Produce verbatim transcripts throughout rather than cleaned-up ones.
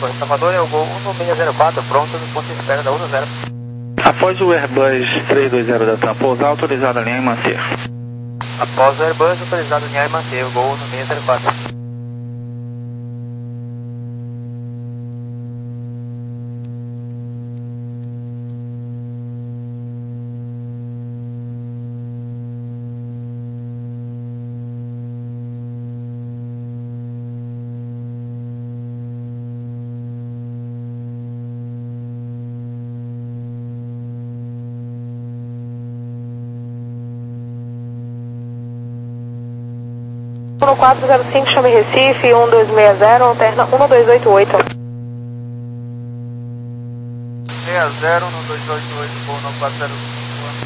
Torre Salvador, é o Gol um seis zero quatro, pronto no ponto de espera da um zero. Após o Airbus três dois zero da TAM pousar, autorizado a alinhar e manter. Após o Airbus, autorizado a alinhar e manter, o Gol um seis zero quatro. um quatro zero cinco, chame Recife, um dois seis zero, alterna um dois oito oito. seis zero, um dois oito oito, Gol nove quatro zero cinco.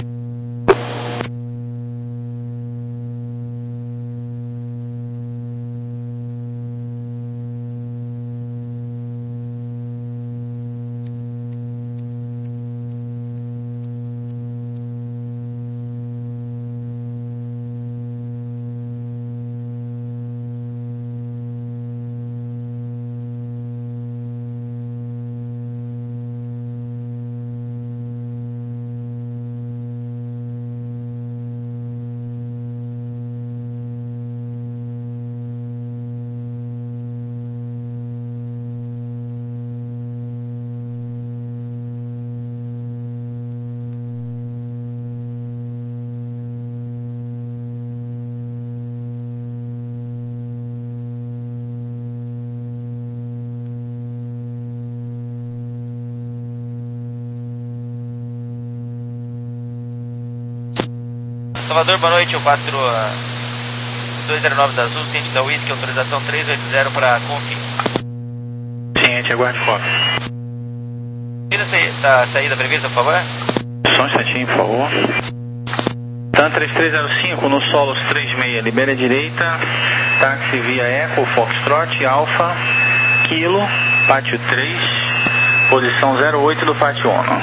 Salvador, boa noite, o quatro dois zero nove da Azul, ciente da Whisky, autorização três oito zero para Confi. Ciente, aguarde cópia. Tira da saída prevista, por favor. Só um instantinho, por favor. TAM três três zero cinco, no Solos três seis, libera a direita, táxi via Eco, Foxtrot, Alfa, Kilo, Pátio três, posição zero oito do Pátio Ono.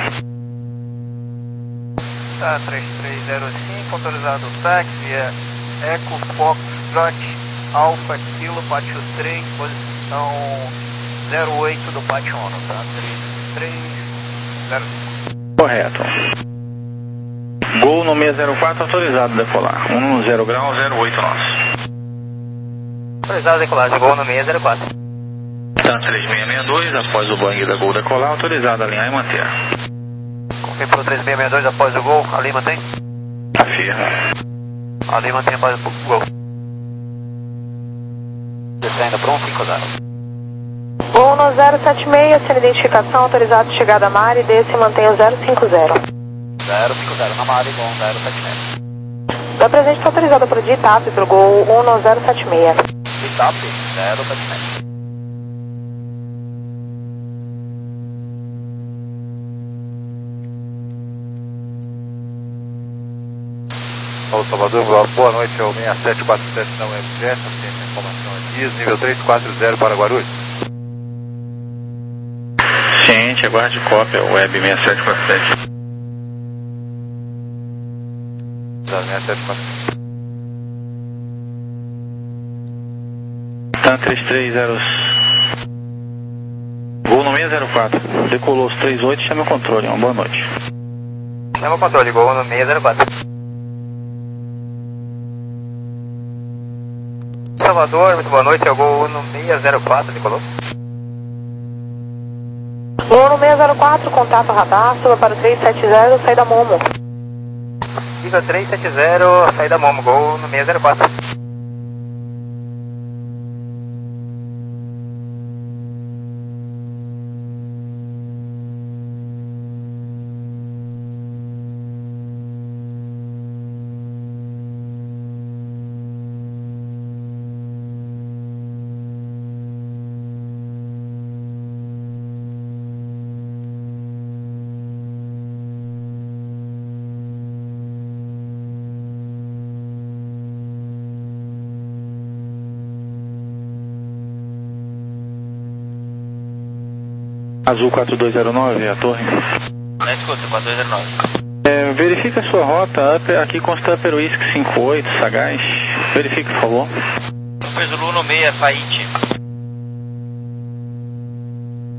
Tá, três três zero cinco, autorizado o táxi via Eco, Foxtrot, Alfa, Kilo, Pátio três, posição zero oito do Pátio Ono, tá? três três zero cinco. Correto. Gol no seis zero quatro, autorizado a decolar. um zero grau, zero oito nosso. Autorizado a decolar, Gol no seis zero quatro. TAM três seis seis dois, após o Boeing da Gol decolar, autorizado a alinhar e manter. Confirmou três seis seis dois após o Gol, ali mantém? Afirma. Ali mantém após o Gol. Descendo para um cinco zero. Gol no zero sete seis, sem identificação, autorizado chegada a Mari, desce e mantém o zero cinco zero. zero cinco zero na Mari, Gol zero sete seis. Da presente está autorizada para o D I T A P pelo Gol um no zero sete seis. D I T A P zero sete seis. Paulo Salvador, boa noite, é o seis sete quatro sete da U F J, tem essa informação aqui, nível três quatro zero para Guarulhos. Ciente, aguarde cópia, Web seis sete quatro sete. seis sete quatro sete. TAM três três zero. Gol no seis zero quatro, decolou os três oito, chame o controle, uma boa noite. Chama o controle, Gol no seis zero quatro. Salvador, muito boa noite, é o Gol no seis zero quatro, decolou? Gol no seis zero quatro, contato radar, suba para o três sete zero, saída Momo. Nível três sete zero, saída Momo, Gol no seis zero quatro. Azul quatro dois zero nove, a torre. Na escuta, quatro dois zero nove. É, verifica a sua rota, upper, aqui consta Upper Whisky cinco oito, Sagaz. Verifique, por favor. Zulu no seis, Faite.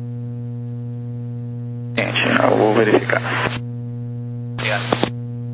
excelente. Eu vou verificar. Obrigado.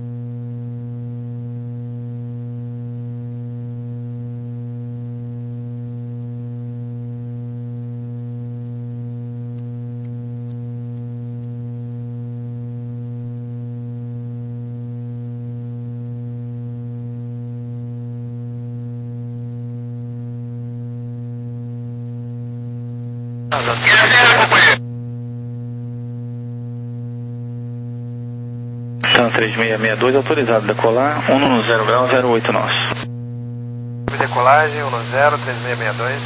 Então, três seis seis dois, autorizado a decolar, um no zero grau, zero oito nosso. Decolagem, um no zero, três seis seis dois.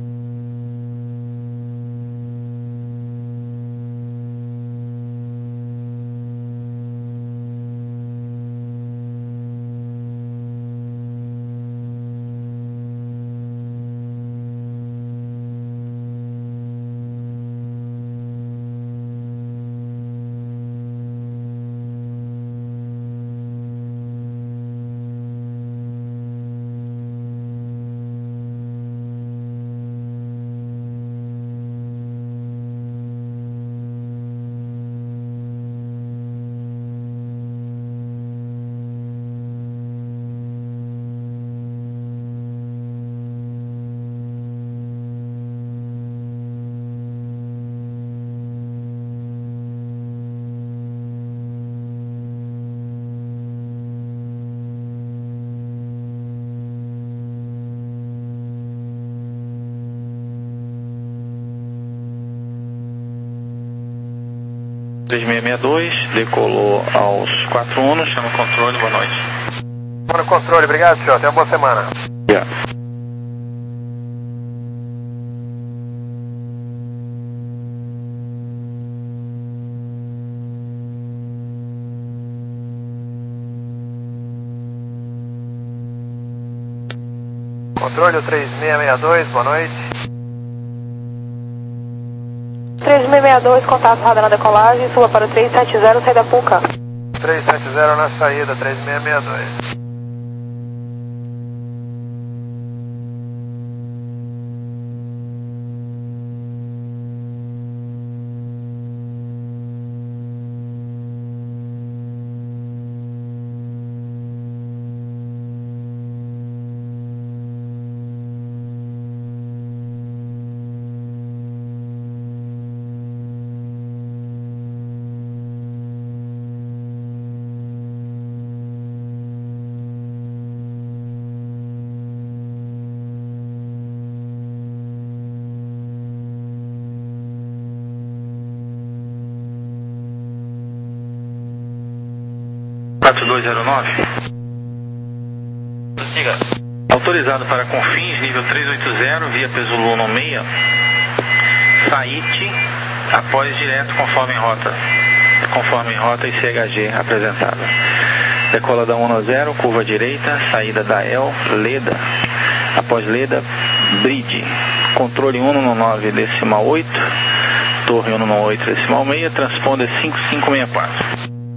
três seis seis dois, decolou aos quatro unos, chama o controle, boa noite. Chama o controle, obrigado, senhor, tenha uma boa semana. Yeah. Controle, o três seis seis dois, boa noite. três seis seis dois, contato radar na decolagem, suba para o três sete zero, saída Puca. três sete zero na saída, três seis seis dois. quatro dois zero nove. Diga. Autorizado para Confins, nível trezentos e oitenta, via peso Luno seis. Saíte após direto conforme rota. Conforme rota e C H G apresentada. Decola da um no zero, curva direita, saída da El, Leda. Após Leda, Bridge. Controle um no nove decimal oito. Torre um no oito decimal seis, transponder cinco cinco seis quatro.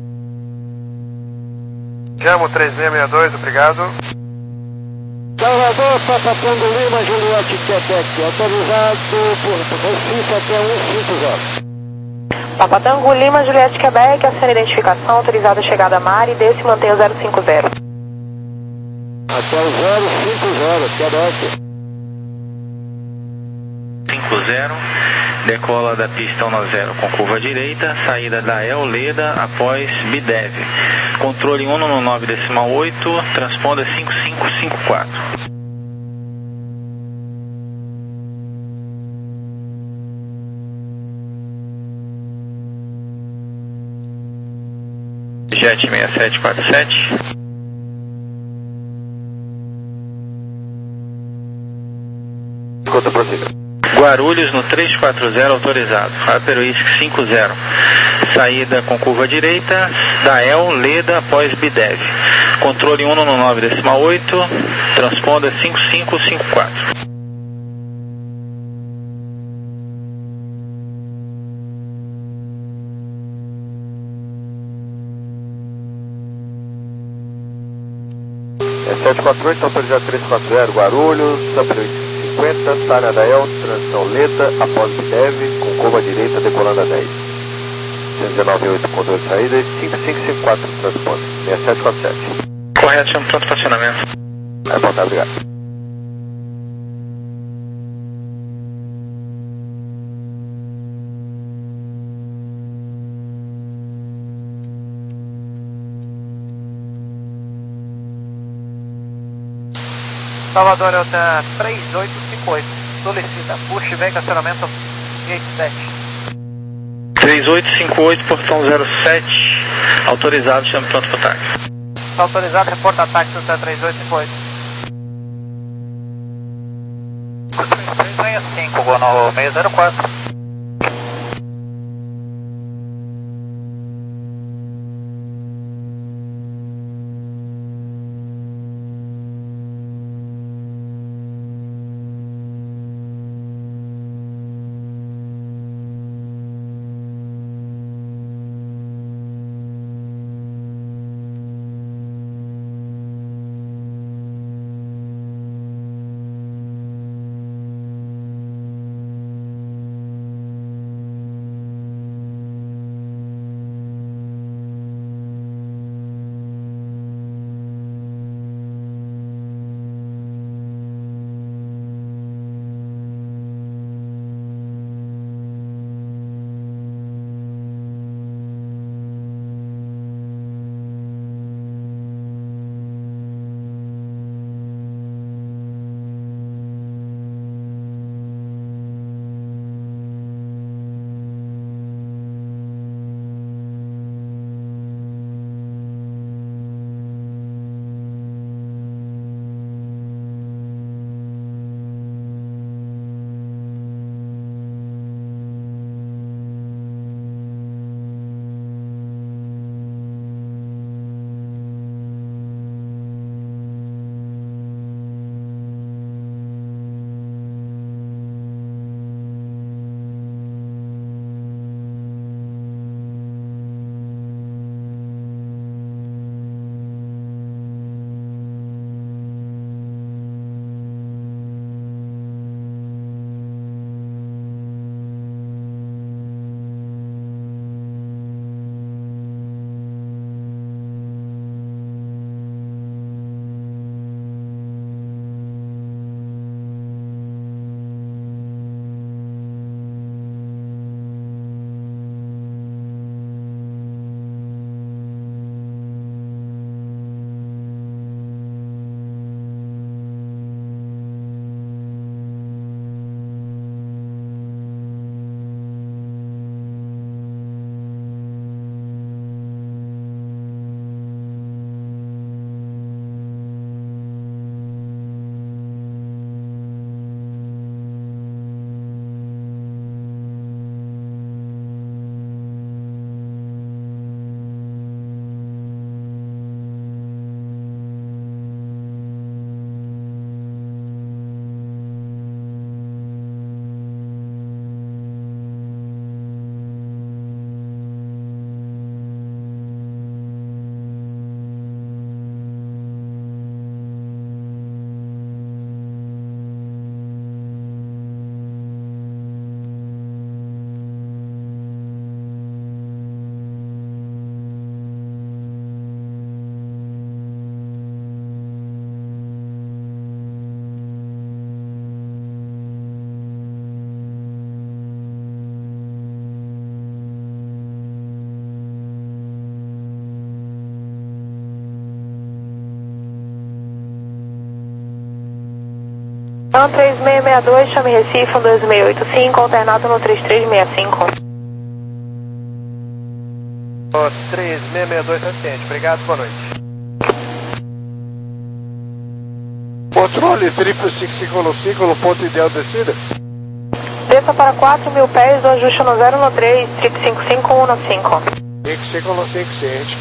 Chamo três seis seis dois, obrigado. Salvador, Papa Tango Lima, Juliette, Quebec, autorizado por Recife até um cinco zero. Papa Tango Lima, Juliette, Quebec, aciona identificação, autorizada a chegada a mar e desse mantém o zero cinco zero. Até o zero cinco zero, Quebec. cinco zero, decola da pista um no zero com curva direita, saída da El, Leda após Bidev. Controle um no nove decimal oito, transponder cinco cinco cinco quatro. Jet seis sete quatro sete. Escuta, prossiga. Guarulhos no três quatro zero autorizado. Aperoisc cinco zero. Saída com curva direita, da El, Leda após Bidev. Controle um no nove decimal oito, transponder cinco cinco cinco quatro. É sete quatro oito, autorizado três quatro zero, Guarulhos, Aperoisc cinquenta, saída da El, transição Leda após Bidev, com curva direita decolando a dez. cento e dezenove ponto oito, controle de saída, e cinco cinco cinco quatro, transporte, seis sete quatro sete. Correto, chamo pronto para acionamento. É, bom, tá, obrigado. Salvador Eltan três oito cinco oito, solicita push vem acionamento gate sete. três oito cinco oito, portão zero sete, autorizado, chamo pronto para táxi. Autorizado, reporta táxi do três oito cinco oito. três seis cinco, vou no seis zero quatro. Então, três seis seis dois, chame Recife, um dois seis oito cinco, alternado no três três seis cinco. Oh, três seis seis dois, assistente. Obrigado, boa noite. Controle, triplo cinco cinco no cinco, no ponto ideal de descida. Desça para quatro mil pés, do ajuste no zero no três, triplo cinco cinco um no cinco. cinco cinco no cinco, ciente.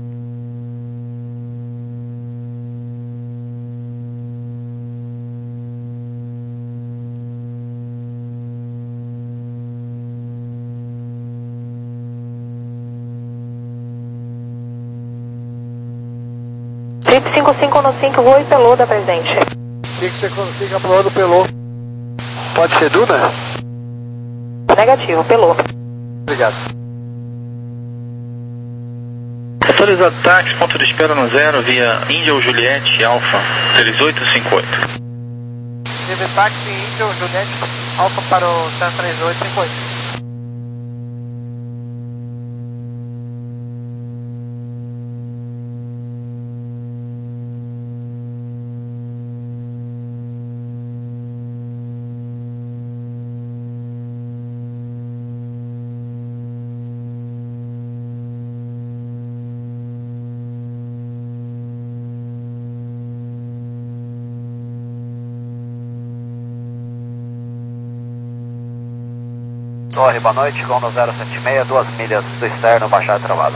triplo cinco cinco no cinco, voo e pelô da presidente. cinco cinco no cinco, aprovado pelô. Pode ser Duna? Negativo, pelô. Obrigado. Autorizado táxi, ponto de espera no zero, via Índia ou Juliette, Alfa, três oito cinco oito. Teve táxi Índia ou Juliette, Alfa para o Cessna três oito cinco oito. Torre, boa noite, Gol no zero sete seis, duas milhas do externo, baixada travada.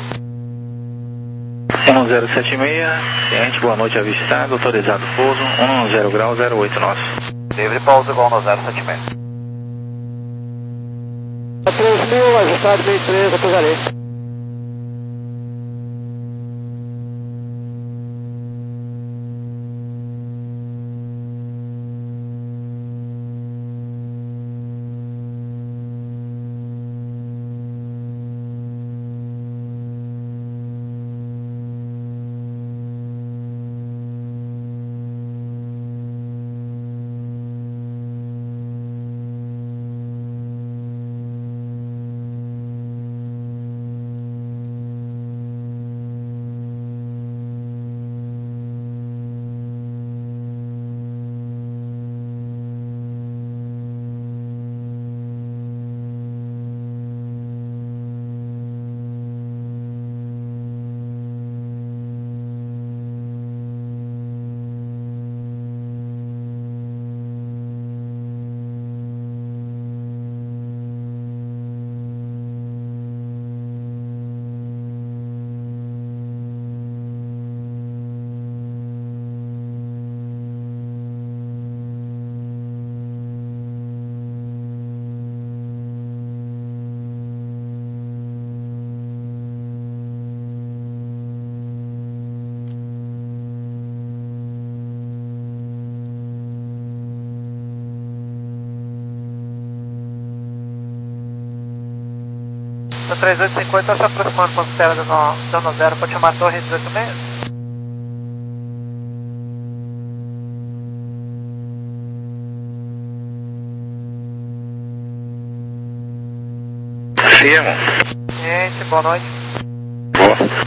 um zero sete seis, cliente, boa noite, avistado, autorizado pouso, um zero grau, zero oito nosso. Livre pouso, Gol no zero sete seis. três mil, ajustado meio três, pousarei. O três oito cinco oito está se aproximando com espera dando zero, pode chamar a torre dezoito seis. Firmo. Gente, boa noite. Boa.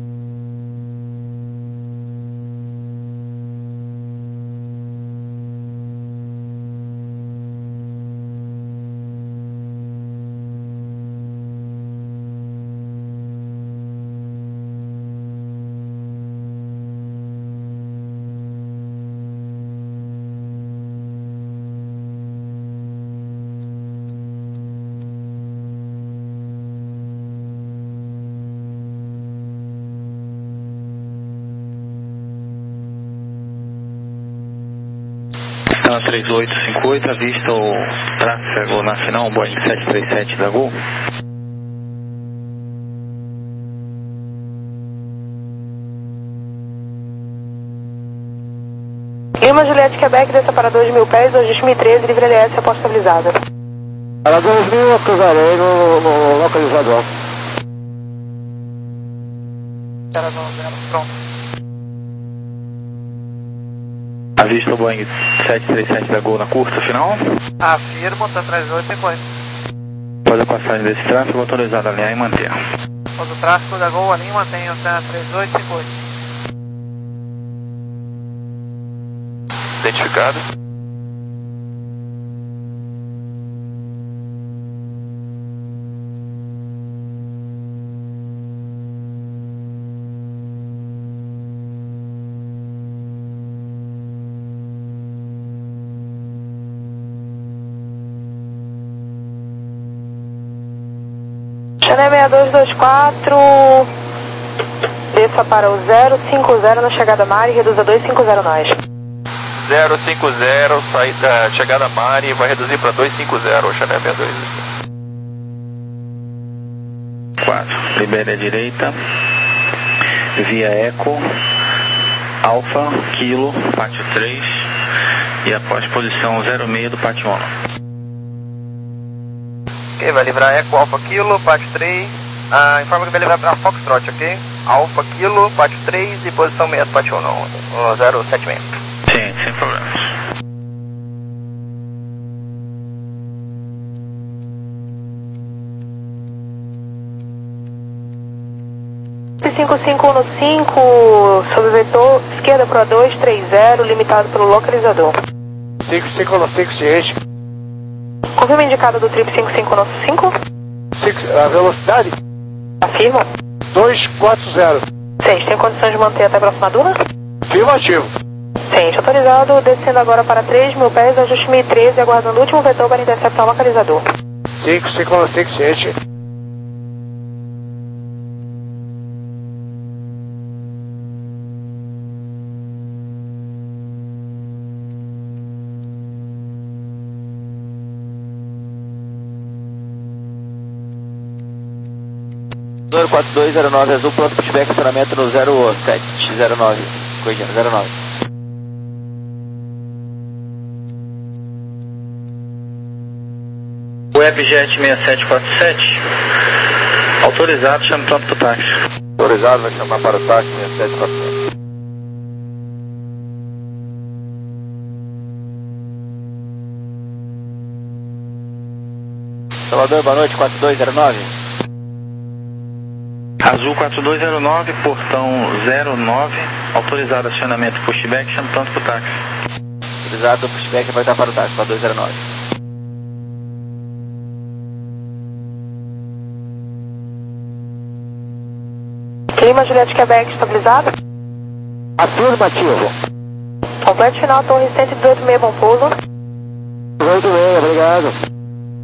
três oito cinco oito, avista o tráfego nacional, Boeing sete três sete da Gol. Lima Juliette Quebec, desça para dois mil pés, dois mil e treze, livre L S, aposta estabilizada. Para dois mil, eu cruzarei no, no localizador. Espera no zero, pronto. Avista o Boeing sete três sete da Gol na curta final. Afirmo, tá três oito cinco oito. Após a passagem desse tráfego, autorizado a alinhar e manter. Após o tráfego da Gol, alinha e mantém o três oito cinco oito. Identificado. Channel seis dois dois quatro, desça para o zero cinco zero na chegada Mari, reduza dois cinco zero nós. zero cinco zero, saída, chegada Mari, vai reduzir para dois cinco zero, Channel seis dois. quatro, libere a direita, via Eco, Alfa, Kilo, pátio três, e após posição zero seis do pátio um. Ok, vai livrar Eco Alfa Kilo, pátio três, Ah, informa que vai levar para Foxtrot, ok? Alfa Kilo, Pátio três e posição meia do Pátio um, zero sete seis. Sim, sem problemas. cinco cinco um cinco, sob vetor, esquerda para dois três zero, limitado pelo localizador. cinco cinco um cinco, ciente. Confirma indicado do trip cinco cinco um cinco. A velocidade? Afirma. dois quatro zero. Ciente, tem condições de manter até a próxima duna? Afirmativo. Ciente, autorizado, descendo agora para três mil pés, ajuste mil e treze, aguardando o último vetor para interceptar o localizador. cinco cinco um cinco, ciente. zero quatro dois zero nove azul, pronto, pushback, acionamento no zero sete zero nove, corrigindo, zero nove. Webjet seis sete quatro sete, autorizado, chama pronto pro táxi. Autorizado, vai chamar para o táxi seis sete quatro sete. Salvador, boa noite, quatro dois zero nove. Azul quatro dois zero nove, portão zero nove, autorizado acionamento pushback, chama pronto pro táxi. Autorizado, pushback vai estar para o táxi, quatro dois zero nove. Clima Juliette Quebec estabilizado. Afirmativo. Completo final, torre cento e dezoito meio, bom pouso. Muito bem, obrigado.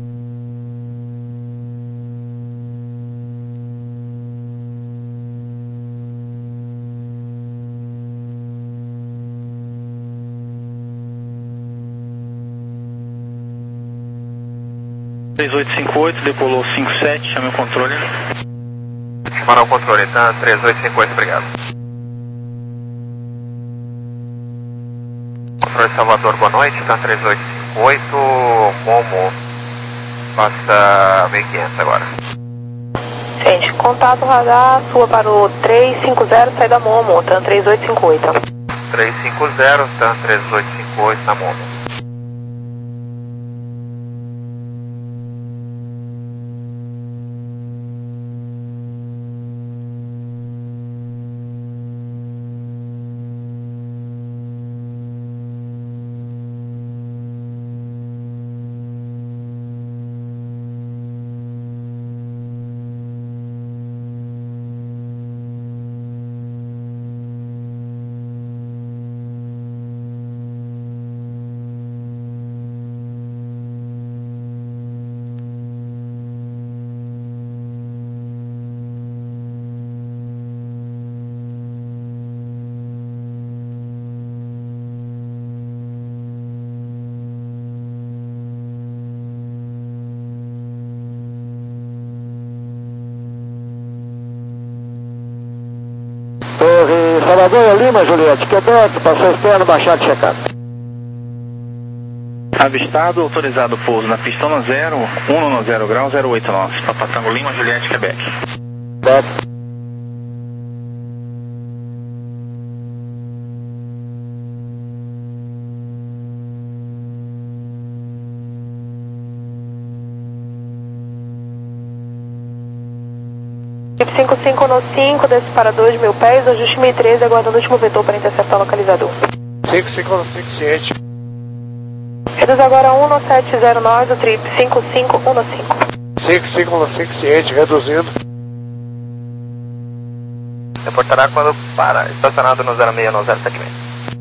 três oito cinco oito, decolou cinco sete, chame o controle. Chamaram o controle, tá? três oito cinco oito, obrigado. Controle Salvador, boa noite, tá? três oito cinco oito, Momo, passa mil e quinhentos agora. Gente, contato radar, sua para o três cinco zero, sai da Momo, TAM três oito cinco oito. três cinco zero, TAM três oito cinco oito na Momo. Torre Salvador, Lima, Juliette, Quebec, passou externo, baixado, checado. Avistado, autorizado pouso na pista no zero, um no zero grau, zero oito nove, Papatango Lima, Juliette, Quebec. Quebec. cinco cinco um cinco, desce para dois mil pés, ajuste mil e treze, aguardando o último vetor para interceptar o localizador. cinco cinco um cinco, ciente. Reduz agora um no sete zero nove do trip cinco cinco um cinco. cinco cinco um cinco, ciente, reduzindo. Reportará quando para, estacionado no zero seis no zero sete seis.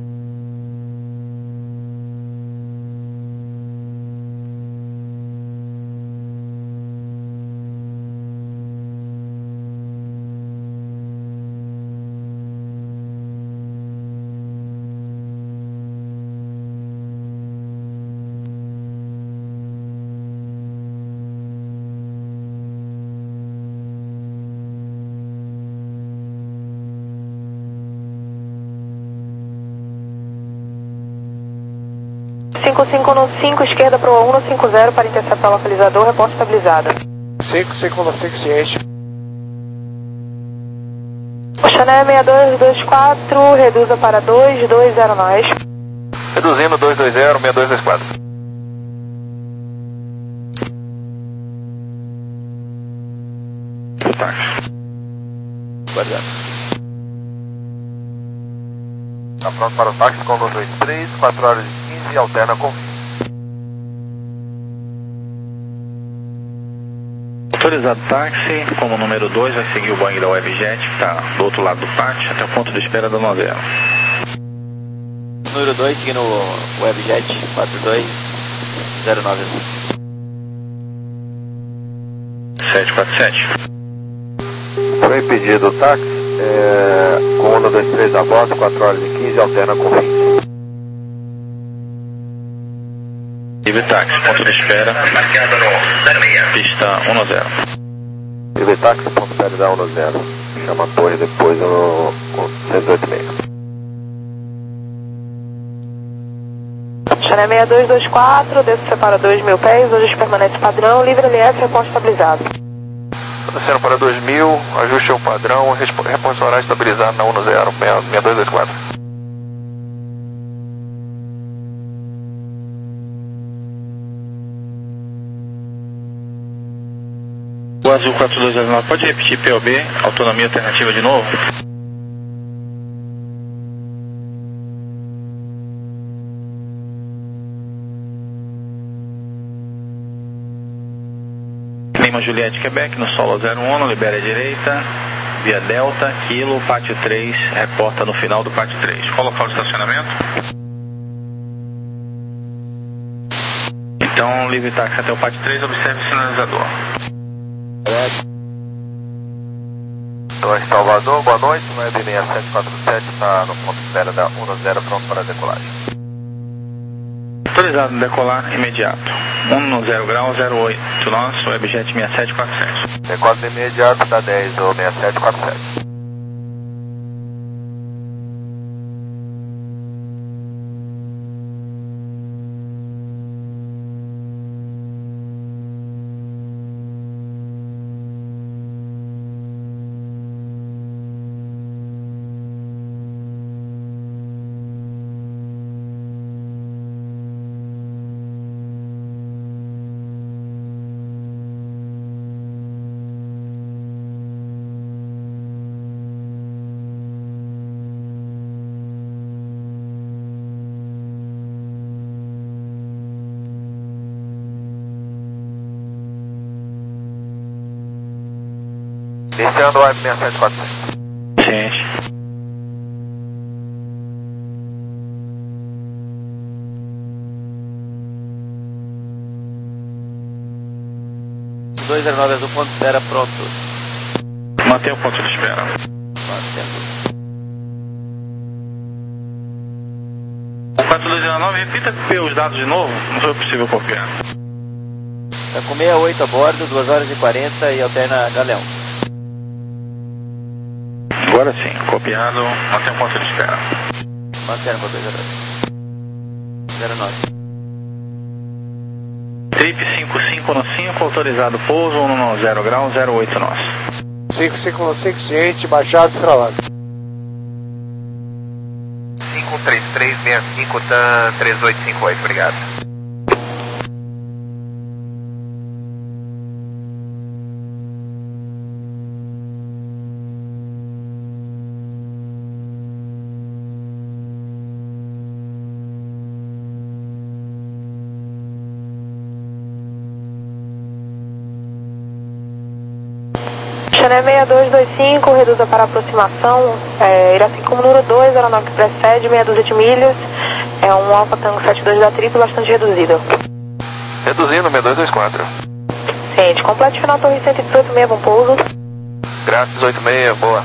cinco cinco um cinco, esquerda para o um cinco zero para interceptar o localizador, reporte estabilizado. cinco cinco um cinco, ciente. Chané seis dois dois quatro, reduza para dois dois zero nós. Reduzindo dois dois zero, seis dois dois quatro. Táxi. Guardado. Está pronto para o táxi com dois dois três, quatro horas e quinze, alterna com Autorizado táxi, como número dois, vai seguir o Boeing da Webjet, que está do outro lado do pátio, até o ponto de espera da novela. Número dois, seguindo o Webjet quatro dois zero nove. sete quatro sete. Foi pedido o táxi, é, com um dois três a bordo, quatro horas e quinze, alterna com vinte. Livre táxi, ponto de espera, pista um zero. Livre táxi, ponto de espera da um zero. Chama a torre depois no cento e oito e seis. Chané seis dois dois quatro, desce para dois mil pés, hoje permanece padrão, livre L F, reponto estabilizado. Descendo para dois mil, ajuste o padrão, reponte horário estabilizado na um zero, seis dois dois quatro. O Azul quatro dois zero nove, pode repetir P O B, autonomia alternativa de novo? Lima Juliette Quebec, no solo zero um, libera a direita, via Delta, Kilo, pátio três, reporta no final do pátio três. Qual o local de estacionamento? Então, livre táxi até o pátio três, observe o sinalizador. Então, Salvador, boa noite, Web seis sete quatro sete está no ponto de espera da um zero, pronto para decolagem. Autorizado decolar imediato. um zero grau, zero oito, nosso Webjet seis sete quatro sete. Decola de imediato da dez ou seis sete quatro sete. Iniciando o Web seis sete quatro sete. Gente. dois zero nove Azul, ponto de espera pronto. Mantenha o ponto de espera. Mantendo. O quatro dois zero nove, repita os dados de novo, não foi possível copiar. Está com sessenta e oito a bordo, duas horas e quarenta e alterna Galeão. Agora sim, copiado, mantenha o ponto de espera. Mantendo para dois zero nove. Trip cinco cinco no cinco, autorizado pouso, um zero grau, zero oito nosso. cinco cinco no cinco, ciente, baixado, estralado. cinco três três seis cinco, T A M três oito cinco oito, obrigado. Chané seis dois dois cinco, reduza para aproximação, é, Iraci como número dois, aeronave que precede, meia dúzia de milhas, é um Alfa Tango setenta e dois da Trip, bastante reduzido. Reduzindo, seis dois dois quatro. Ciente, complete final torre cento e dezoito, meia, bom pouso. Grátis oito seis, boa.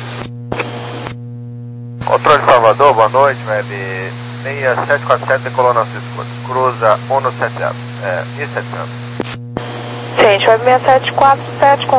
Controle Salvador, boa noite, Web seis sete quatro sete, decolou nosso escudo. Cruza um sete zero, é, mil e setecentos. Ciente, Web seis sete quatro sete com